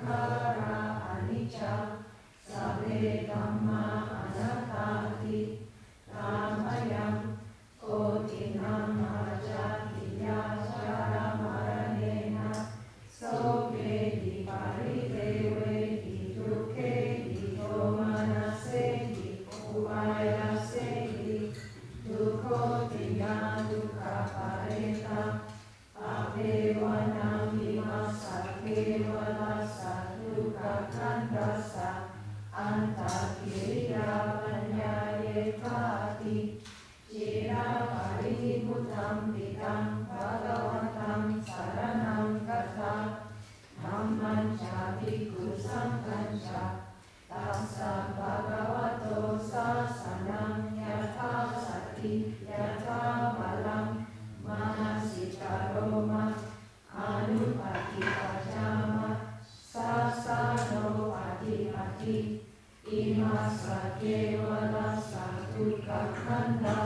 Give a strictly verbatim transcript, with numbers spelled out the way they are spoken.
khara anicca sabbe dhamma anattati namayam kotinam ajatiya jara maranena soke di paridewe di dukke di domanase di upayase di dukho tiya dukha pareta abewanam vimasa kevala sadukha kandasa antakiriya vanyayekati Jira paribhutam vidam bhagavatam saranam gata Dhamman ca bhikkhu sangham ca Tassa bhagavato sasanam yatha sati yatha balam Manasita roma anupati pajama Sasano adipati Imasa kevala sadukha kanda